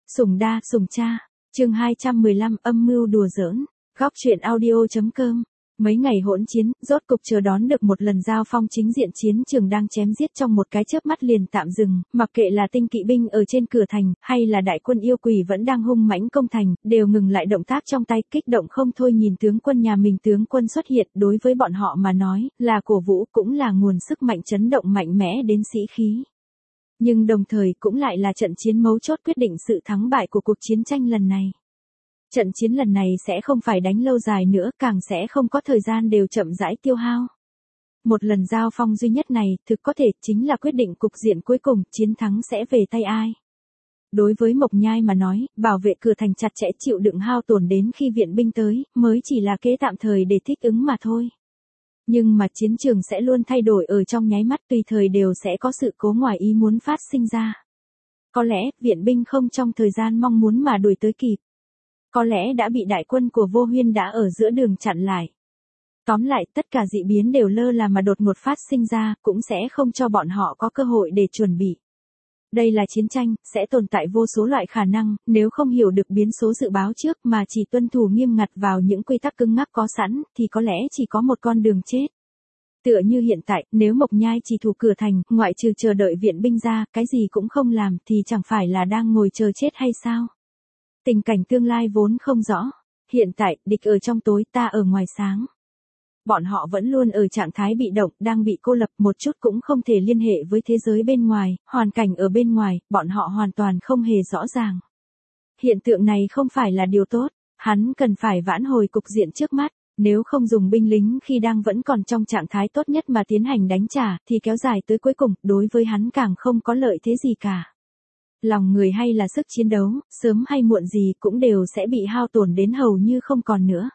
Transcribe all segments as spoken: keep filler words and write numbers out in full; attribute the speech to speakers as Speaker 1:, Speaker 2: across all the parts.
Speaker 1: Sủng đa, sủng cha. Chương hai trăm mười lăm âm mưu đùa giỡn. Góc truyện audio.com. Mấy ngày hỗn chiến, rốt cục chờ đón được một lần giao phong chính diện, chiến trường đang chém giết trong một cái chớp mắt liền tạm dừng, mặc kệ là tinh kỵ binh ở trên cửa thành, hay là đại quân yêu quỷ vẫn đang hung mãnh công thành, đều ngừng lại động tác trong tay, kích động không thôi nhìn tướng quân nhà mình. Tướng quân xuất hiện, đối với bọn họ mà nói, là cổ vũ, cũng là nguồn sức mạnh chấn động mạnh mẽ đến sĩ khí. Nhưng đồng thời cũng lại là trận chiến mấu chốt quyết định sự thắng bại của cuộc chiến tranh lần này. Trận chiến lần này sẽ không phải đánh lâu dài nữa, càng sẽ không có thời gian đều chậm rãi tiêu hao. Một lần giao phong duy nhất này, thực có thể chính là quyết định cục diện cuối cùng, chiến thắng sẽ về tay ai. Đối với Mộc Nhai mà nói, bảo vệ cửa thành chặt chẽ chịu đựng hao tổn đến khi viện binh tới, mới chỉ là kế tạm thời để thích ứng mà thôi. Nhưng mà chiến trường sẽ luôn thay đổi ở trong nháy mắt, tùy thời đều sẽ có sự cố ngoài ý muốn phát sinh ra. Có lẽ, viện binh không trong thời gian mong muốn mà đuổi tới kịp. Có lẽ đã bị đại quân của Vô Huyên đã ở giữa đường chặn lại. Tóm lại, tất cả dị biến đều lơ là mà đột ngột phát sinh ra, cũng sẽ không cho bọn họ có cơ hội để chuẩn bị. Đây là chiến tranh, sẽ tồn tại vô số loại khả năng, nếu không hiểu được biến số dự báo trước mà chỉ tuân thủ nghiêm ngặt vào những quy tắc cứng ngắc có sẵn, thì có lẽ chỉ có một con đường chết. Tựa như hiện tại, nếu Mộc Nhai chỉ thủ cửa thành, ngoại trừ chờ đợi viện binh ra, cái gì cũng không làm, thì chẳng phải là đang ngồi chờ chết hay sao? Tình cảnh tương lai vốn không rõ. Hiện tại, địch ở trong tối, ta ở ngoài sáng. Bọn họ vẫn luôn ở trạng thái bị động, đang bị cô lập, một chút cũng không thể liên hệ với thế giới bên ngoài, hoàn cảnh ở bên ngoài, bọn họ hoàn toàn không hề rõ ràng. Hiện tượng này không phải là điều tốt, hắn cần phải vãn hồi cục diện trước mắt, nếu không dùng binh lính khi đang vẫn còn trong trạng thái tốt nhất mà tiến hành đánh trả, thì kéo dài tới cuối cùng, đối với hắn càng không có lợi thế gì cả. Lòng người hay là sức chiến đấu, sớm hay muộn gì cũng đều sẽ bị hao tổn đến hầu như không còn nữa.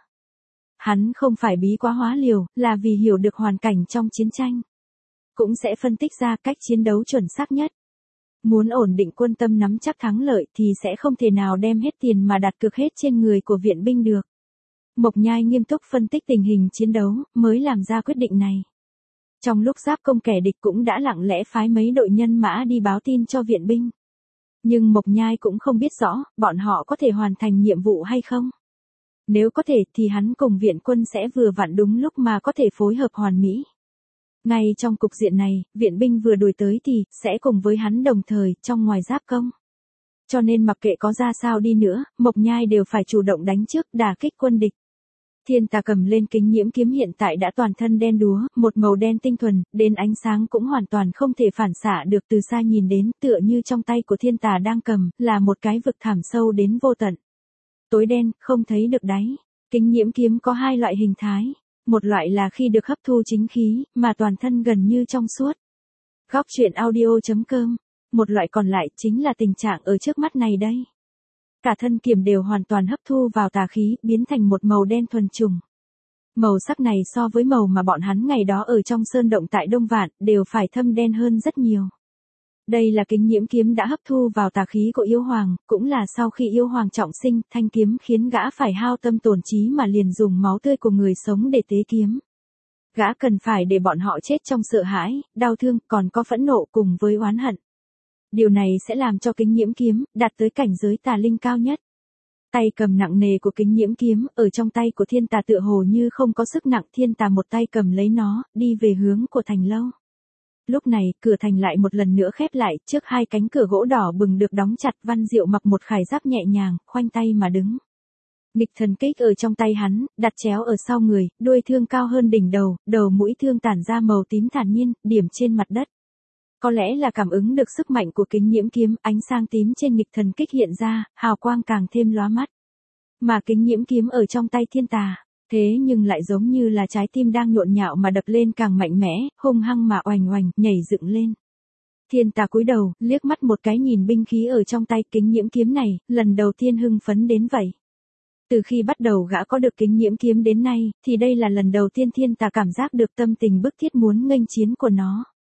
Speaker 1: Hắn không phải bí quá hóa liều, là vì hiểu được hoàn cảnh trong chiến tranh. Cũng sẽ phân tích ra cách chiến đấu chuẩn xác nhất. Muốn ổn định quân tâm nắm chắc thắng lợi thì sẽ không thể nào đem hết tiền mà đặt cược hết trên người của viện binh được. Mộc Nhai nghiêm túc phân tích tình hình chiến đấu, mới làm ra quyết định này. Trong lúc giáp công, kẻ địch cũng đã lặng lẽ phái mấy đội nhân mã đi báo tin cho viện binh. Nhưng Mộc Nhai cũng không biết rõ, bọn họ có thể hoàn thành nhiệm vụ hay không. Nếu có thể thì hắn cùng viện quân sẽ vừa vặn đúng lúc mà có thể phối hợp hoàn mỹ. Ngay trong cục diện này, viện binh vừa đuổi tới thì sẽ cùng với hắn đồng thời trong ngoài giáp công. Cho nên mặc kệ có ra sao đi nữa, Mộc Nhai đều phải chủ động đánh trước, đả kích quân địch. Thiên Tà cầm lên kính nhiễm kiếm hiện tại đã toàn thân đen đúa, một màu đen tinh thuần, đến ánh sáng cũng hoàn toàn không thể phản xạ được, từ xa nhìn đến, tựa như trong tay của Thiên Tà đang cầm, là một cái vực thẳm sâu đến vô tận. Tối đen, không thấy được đáy. Kính nhiễm kiếm có hai loại hình thái. Một loại là khi được hấp thu chính khí, mà toàn thân gần như trong suốt. Góc truyện audio.com. Một loại còn lại chính là tình trạng ở trước mắt này đây. Cả thân kiếm đều hoàn toàn hấp thu vào tà khí, biến thành một màu đen thuần trùng. Màu sắc này so với màu mà bọn hắn ngày đó ở trong sơn động tại Đông Vạn, đều phải thâm đen hơn rất nhiều. Đây là kính nhiễm kiếm đã hấp thu vào tà khí của yêu hoàng, cũng là sau khi yêu hoàng trọng sinh, thanh kiếm khiến gã phải hao tâm tổn trí mà liền dùng máu tươi của người sống để tế kiếm. Gã cần phải để bọn họ chết trong sợ hãi, đau thương, còn có phẫn nộ cùng với oán hận. Điều này sẽ làm cho kính nhiễm kiếm đạt tới cảnh giới tà linh cao nhất. Tay cầm nặng nề của kính nhiễm kiếm, ở trong tay của Thiên Tà tựa hồ như không có sức nặng, Thiên Tà một tay cầm lấy nó, đi về hướng của thành lâu. Lúc này, cửa thành lại một lần nữa khép lại, trước hai cánh cửa gỗ đỏ bừng được đóng chặt, Văn Diệu mặc một khải giáp nhẹ nhàng, khoanh tay mà đứng. Nghịch thần kích ở trong tay hắn, đặt chéo ở sau người, đuôi thương cao hơn đỉnh đầu, đầu mũi thương tản ra màu tím thản nhiên, điểm trên mặt đất. Có lẽ là cảm ứng được sức mạnh của kính nhiễm kiếm, ánh sáng tím trên nghịch thần kích hiện ra, hào quang càng thêm lóa mắt. Mà kính nhiễm kiếm ở trong tay Thiên Tà, thế nhưng lại giống như là trái tim đang nhộn nhạo mà đập lên càng mạnh mẽ, hung hăng mà oành oành, nhảy dựng lên. Thiên Tà cúi đầu, liếc mắt một cái nhìn binh khí ở trong tay kính nhiễm kiếm này, lần đầu tiên hưng phấn đến vậy. Từ khi bắt đầu gã có được kính nhiễm kiếm đến nay, thì đây là lần đầu tiên Thiên Tà cảm giác được tâm tình bức thiết muốn nghênh chiến của nó.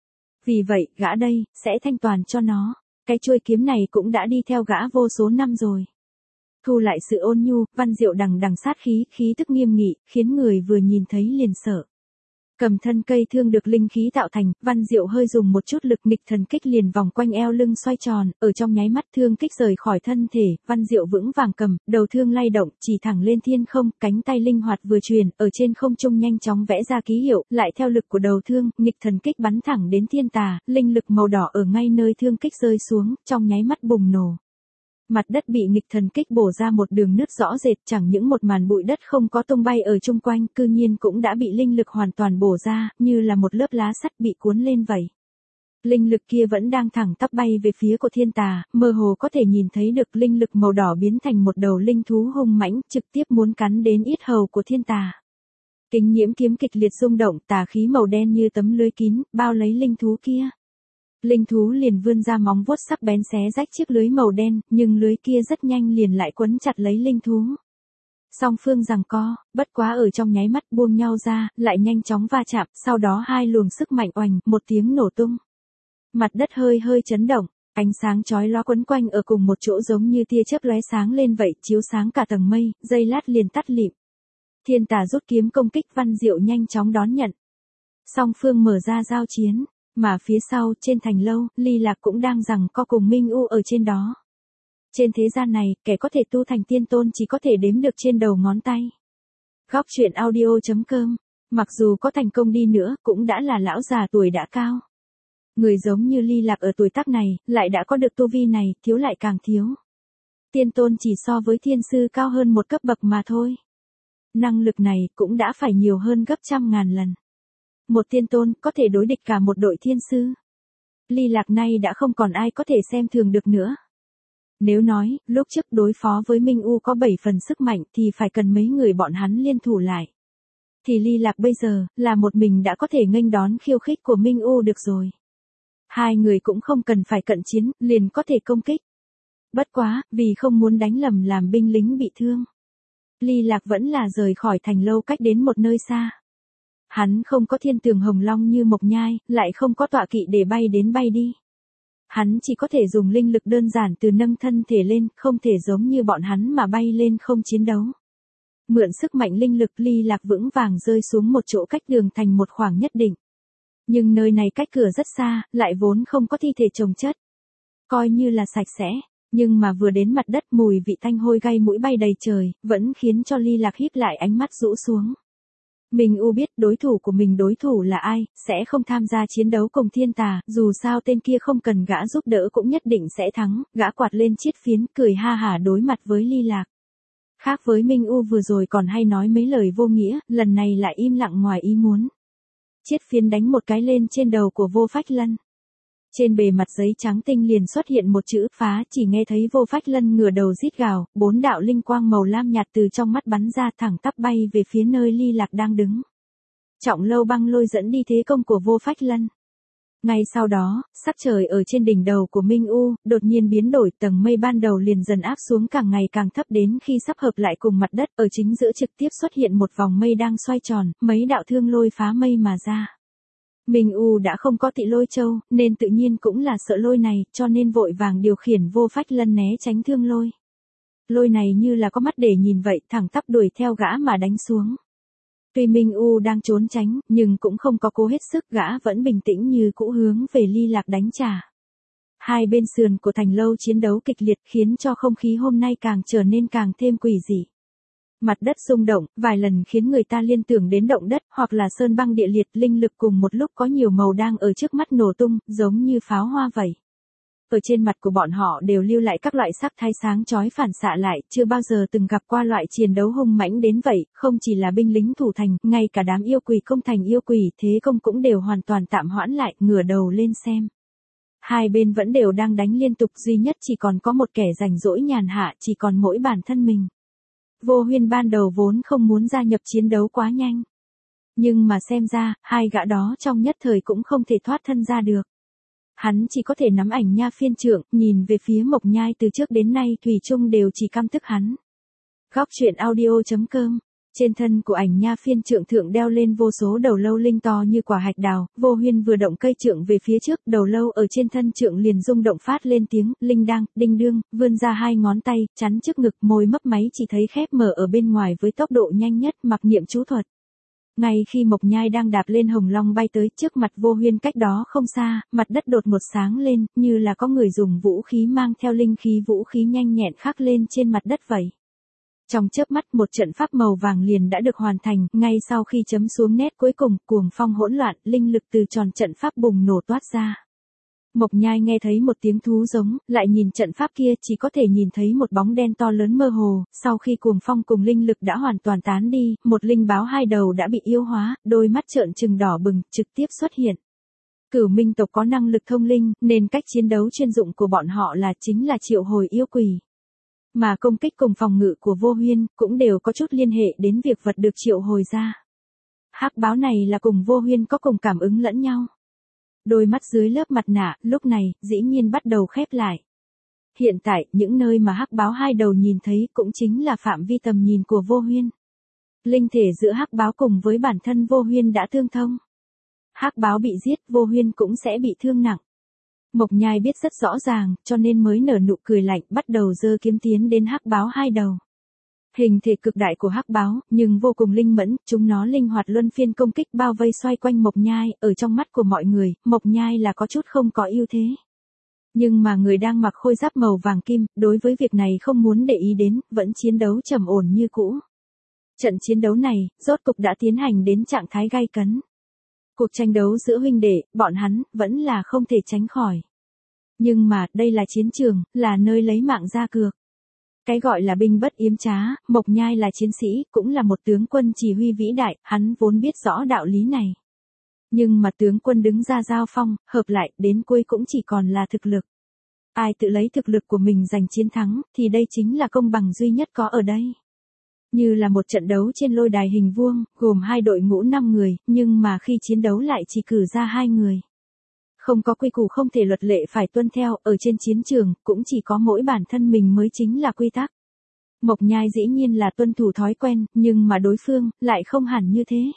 Speaker 1: Vì vậy, gã đây, sẽ thanh toàn cho nó. Cái chuôi kiếm này cũng đã đi theo gã vô số năm rồi. Thu lại sự ôn nhu, Văn Diệu đằng đằng sát khí, khí tức nghiêm nghị, khiến người vừa nhìn thấy liền sợ. Cầm thân cây thương được linh khí tạo thành, Văn Diệu hơi dùng một chút lực nghịch thần kích liền vòng quanh eo lưng xoay tròn, ở trong nháy mắt thương kích rời khỏi thân thể, Văn Diệu vững vàng cầm, đầu thương lay động, chỉ thẳng lên thiên không, cánh tay linh hoạt vừa truyền, ở trên không trung nhanh chóng vẽ ra ký hiệu, lại theo lực của đầu thương, nghịch thần kích bắn thẳng đến thiên tà, linh lực màu đỏ ở ngay nơi thương kích rơi xuống, trong nháy mắt bùng nổ. Mặt đất bị nghịch thần kích bổ ra một đường nứt rõ rệt, chẳng những một màn bụi đất không có tung bay ở chung quanh, cư nhiên cũng đã bị linh lực hoàn toàn bổ ra, như là một lớp lá sắt bị cuốn lên vậy. Linh lực kia vẫn đang thẳng tắp bay về phía của thiên tà, mơ hồ có thể nhìn thấy được linh lực màu đỏ biến thành một đầu linh thú hung mãnh, trực tiếp muốn cắn đến yết hầu của thiên tà. Kính nhiễm kiếm kịch liệt rung động, tà khí màu đen như tấm lưới kín, bao lấy linh thú kia. Linh thú liền vươn ra móng vuốt sắc bén xé rách chiếc lưới màu đen, nhưng lưới kia rất nhanh liền lại quấn chặt lấy linh thú. Song phương giằng co, bất quá ở trong nháy mắt buông nhau ra, lại nhanh chóng va chạm, sau đó hai luồng sức mạnh oành, một tiếng nổ tung. Mặt đất hơi hơi chấn động, ánh sáng chói lóa quấn quanh ở cùng một chỗ giống như tia chớp lóe sáng lên vậy, chiếu sáng cả tầng mây, giây lát liền tắt lịm. Thiên tà rút kiếm công kích, Văn Diệu nhanh chóng đón nhận. Song phương mở ra giao chiến. Mà phía sau, trên thành lâu, Ly Lạc cũng đang giằng co cùng Minh U ở trên đó. Trên thế gian này, kẻ có thể tu thành tiên tôn chỉ có thể đếm được trên đầu ngón tay. Góc truyện audio chấm com, mặc dù có thành công đi nữa, cũng đã là lão già tuổi đã cao. Người giống như Ly Lạc ở tuổi tác này, lại đã có được tu vi này, thiếu lại càng thiếu. Tiên tôn chỉ so với thiên sư cao hơn một cấp bậc mà thôi. Năng lực này cũng đã phải nhiều hơn gấp trăm ngàn lần. Một tiên tôn có thể đối địch cả một đội thiên sư. Ly Lạc nay đã không còn ai có thể xem thường được nữa. Nếu nói, lúc trước đối phó với Minh U có bảy phần sức mạnh thì phải cần mấy người bọn hắn liên thủ lại. Thì Ly Lạc bây giờ, là một mình đã có thể nghênh đón khiêu khích của Minh U được rồi. Hai người cũng không cần phải cận chiến, liền có thể công kích. Bất quá, vì không muốn đánh lầm làm binh lính bị thương. Ly Lạc vẫn là rời khỏi thành lâu cách đến một nơi xa. Hắn không có thiên tường hồng long như Mộc Nhai, lại không có tọa kỵ để bay đến bay đi. Hắn chỉ có thể dùng linh lực đơn giản từ nâng thân thể lên, không thể giống như bọn hắn mà bay lên không chiến đấu. Mượn sức mạnh linh lực, Ly Lạc vững vàng rơi xuống một chỗ cách đường thành một khoảng nhất định. Nhưng nơi này cách cửa rất xa, lại vốn không có thi thể chồng chất. Coi như là sạch sẽ, nhưng mà vừa đến mặt đất mùi vị tanh hôi gây mũi bay đầy trời, vẫn khiến cho Ly Lạc híp lại ánh mắt rũ xuống. Minh U biết đối thủ của mình đối thủ là ai, sẽ không tham gia chiến đấu cùng thiên tà, dù sao tên kia không cần gã giúp đỡ cũng nhất định sẽ thắng, gã quạt lên chiết phiến, cười ha hả đối mặt với Ly Lạc. Khác với Minh U vừa rồi còn hay nói mấy lời vô nghĩa, lần này lại im lặng ngoài ý muốn. Chiết phiến đánh một cái lên trên đầu của Vô Phách Lân. Trên bề mặt giấy trắng tinh liền xuất hiện một chữ phá, chỉ nghe thấy Vô Phách Lân ngửa đầu rít gào, bốn đạo linh quang màu lam nhạt từ trong mắt bắn ra thẳng tắp bay về phía nơi Ly Lạc đang đứng. Trọng Lâu băng lôi dẫn đi thế công của Vô Phách Lân. Ngay sau đó, sắc trời ở trên đỉnh đầu của Minh U, đột nhiên biến đổi, tầng mây ban đầu liền dần áp xuống càng ngày càng thấp đến khi sắp hợp lại cùng mặt đất, ở chính giữa trực tiếp xuất hiện một vòng mây đang xoay tròn, mấy đạo thương lôi phá mây mà ra. Minh U đã không có Tị Lôi Châu, nên tự nhiên cũng là sợ lôi này, cho nên vội vàng điều khiển Vô Phách Lân né tránh thương lôi. Lôi này như là có mắt để nhìn vậy, thẳng tắp đuổi theo gã mà đánh xuống. Tuy Minh U đang trốn tránh, nhưng cũng không có cố hết sức, gã vẫn bình tĩnh như cũ hướng về Ly Lạc đánh trả. Hai bên sườn của thành lâu chiến đấu kịch liệt khiến cho không khí hôm nay càng trở nên càng thêm quỷ dị. Mặt đất rung động, vài lần khiến người ta liên tưởng đến động đất, hoặc là sơn băng địa liệt, linh lực cùng một lúc có nhiều màu đang ở trước mắt nổ tung, giống như pháo hoa vậy. Ở trên mặt của bọn họ đều lưu lại các loại sắc thái sáng chói phản xạ lại, chưa bao giờ từng gặp qua loại chiến đấu hung mãnh đến vậy, không chỉ là binh lính thủ thành, ngay cả đám yêu quỷ công thành yêu quỷ thế công cũng đều hoàn toàn tạm hoãn lại, ngửa đầu lên xem. Hai bên vẫn đều đang đánh liên tục, duy nhất chỉ còn có một kẻ rảnh rỗi nhàn hạ, chỉ còn mỗi bản thân mình. Vô Huyên ban đầu vốn không muốn gia nhập chiến đấu quá nhanh. Nhưng mà xem ra, hai gã đó trong nhất thời cũng không thể thoát thân ra được. Hắn chỉ có thể nắm ảnh nha phiên trượng, nhìn về phía Mộc Nhai từ trước đến nay thủy chung đều chỉ căm tức hắn. Góc truyện audio chấm com. Trên thân của ảnh nha phiên trượng thượng đeo lên vô số đầu lâu linh to như quả hạch đào, Vô Huyên vừa động cây trượng về phía trước, đầu lâu ở trên thân trượng liền rung động phát lên tiếng, linh đang, đinh đương, vươn ra hai ngón tay, chắn trước ngực, môi mấp máy chỉ thấy khép mở ở bên ngoài với tốc độ nhanh nhất, mặc niệm chú thuật. Ngay khi Mộc Nhai đang đạp lên Hồng Long bay tới trước mặt Vô Huyên cách đó không xa, mặt đất đột một sáng lên, như là có người dùng vũ khí mang theo linh khí vũ khí nhanh nhẹn khắc lên trên mặt đất vậy. Trong chớp mắt một trận pháp màu vàng liền đã được hoàn thành, ngay sau khi chấm xuống nét cuối cùng, cuồng phong hỗn loạn, linh lực từ tròn trận pháp bùng nổ toát ra. Mộc Nhai nghe thấy một tiếng thú giống, lại nhìn trận pháp kia chỉ có thể nhìn thấy một bóng đen to lớn mơ hồ, sau khi cuồng phong cùng linh lực đã hoàn toàn tán đi, một linh báo hai đầu đã bị yêu hóa, đôi mắt trợn trừng đỏ bừng, trực tiếp xuất hiện. Cửu Minh tộc có năng lực thông linh, nên cách chiến đấu chuyên dụng của bọn họ là chính là triệu hồi yêu quỷ. Mà công kích cùng phòng ngự của Vô Huyên cũng đều có chút liên hệ đến việc vật được triệu hồi ra. Hắc báo này là cùng Vô Huyên có cùng cảm ứng lẫn nhau. Đôi mắt dưới lớp mặt nạ, lúc này, dĩ nhiên bắt đầu khép lại. Hiện tại, những nơi mà hắc báo hai đầu nhìn thấy cũng chính là phạm vi tầm nhìn của Vô Huyên. Linh thể giữa hắc báo cùng với bản thân Vô Huyên đã tương thông. Hắc báo bị giết, Vô Huyên cũng sẽ bị thương nặng. Mộc Nhai biết rất rõ ràng, cho nên mới nở nụ cười lạnh, bắt đầu giơ kiếm tiến đến hắc báo hai đầu. Hình thể cực đại của hắc báo, nhưng vô cùng linh mẫn, chúng nó linh hoạt luân phiên công kích bao vây xoay quanh Mộc Nhai, ở trong mắt của mọi người, Mộc Nhai là có chút không có ưu thế. Nhưng mà người đang mặc khôi giáp màu vàng kim, đối với việc này không muốn để ý đến, vẫn chiến đấu trầm ổn như cũ. Trận chiến đấu này, rốt cục đã tiến hành đến trạng thái gay cấn. Cuộc tranh đấu giữa huynh đệ, bọn hắn, vẫn là không thể tránh khỏi. Nhưng mà, đây là chiến trường, là nơi lấy mạng ra cược. Cái gọi là binh bất yếm trá, Mộc Nhai là chiến sĩ, cũng là một tướng quân chỉ huy vĩ đại, hắn vốn biết rõ đạo lý này. Nhưng mà tướng quân đứng ra giao phong, hợp lại, đến cuối cũng chỉ còn là thực lực. Ai tự lấy thực lực của mình giành chiến thắng, thì đây chính là công bằng duy nhất có ở đây. Như là một trận đấu trên lôi đài hình vuông, gồm hai đội ngũ năm người, nhưng mà khi chiến đấu lại chỉ cử ra hai người. Không có quy củ không thể luật lệ phải tuân theo, ở trên chiến trường, cũng chỉ có mỗi bản thân mình mới chính là quy tắc. Mộc Nhai dĩ nhiên là tuân thủ thói quen, nhưng mà đối phương, lại không hẳn như thế.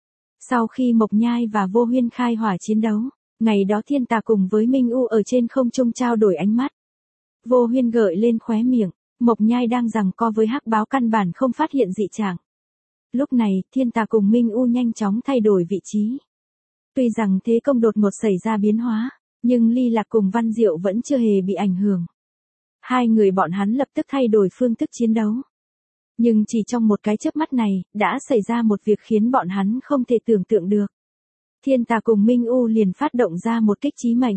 Speaker 1: Sau khi Mộc Nhai và Vô Huyên khai hỏa chiến đấu, ngày đó Thiên Tà cùng với Minh U ở trên không trung trao đổi ánh mắt. Vô Huyên gợi lên khóe miệng, Mộc Nhai đang giằng co với hắc báo căn bản không phát hiện dị trạng. Lúc này, Thiên Tà cùng Minh U nhanh chóng thay đổi vị trí. Tuy rằng thế công đột ngột xảy ra biến hóa, nhưng Ly Lạc cùng Văn Diệu vẫn chưa hề bị ảnh hưởng. Hai người bọn hắn lập tức thay đổi phương thức chiến đấu. Nhưng chỉ trong một cái chớp mắt này, đã xảy ra một việc khiến bọn hắn không thể tưởng tượng được. Thiên Tà cùng Minh U liền phát động ra một kích chí mệnh.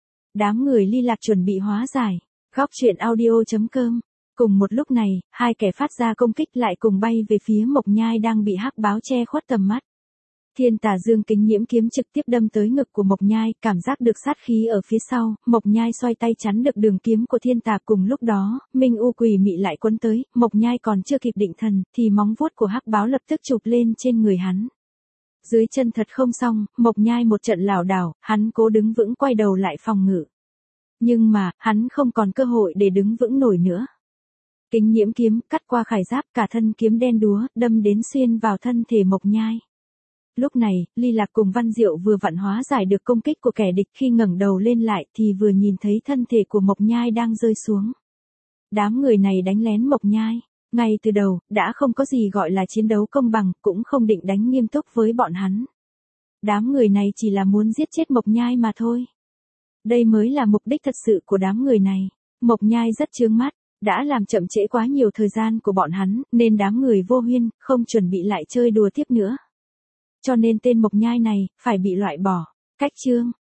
Speaker 1: Đám người Ly Lạc chuẩn bị hóa giải. Góc truyện audio chấm com. Cùng một lúc này, hai kẻ phát ra công kích lại cùng bay về phía Mộc Nhai đang bị hắc báo che khuất tầm mắt. Thiên Tà dương kính nhiễm kiếm trực tiếp đâm tới ngực của Mộc Nhai, cảm giác được sát khí ở phía sau, Mộc Nhai xoay tay chắn được đường kiếm của Thiên Tà. Cùng lúc đó, Minh U quỷ mị lại quấn tới, Mộc Nhai còn chưa kịp định thần, thì móng vuốt của hắc báo lập tức chụp lên trên người hắn. Dưới chân thật không xong, Mộc Nhai một trận lảo đảo, hắn cố đứng vững quay đầu lại phòng ngự. Nhưng mà, hắn không còn cơ hội để đứng vững nổi nữa. Kính nhiễm kiếm cắt qua khải giáp, cả thân kiếm đen đúa, đâm đến xuyên vào thân thể Mộc Nhai. Lúc này, Ly Lạc cùng Văn Diệu vừa vặn hóa giải được công kích của kẻ địch, khi ngẩng đầu lên lại thì vừa nhìn thấy thân thể của Mộc Nhai đang rơi xuống. Đám người này đánh lén Mộc Nhai, ngay từ đầu, đã không có gì gọi là chiến đấu công bằng, cũng không định đánh nghiêm túc với bọn hắn. Đám người này chỉ là muốn giết chết Mộc Nhai mà thôi. Đây mới là mục đích thật sự của đám người này. Mộc Nhai rất chướng mắt, đã làm chậm trễ quá nhiều thời gian của bọn hắn, nên đám người Vô Huyên không chuẩn bị lại chơi đùa tiếp nữa. Cho nên tên Mộc Nhai này phải bị loại bỏ. Cách chương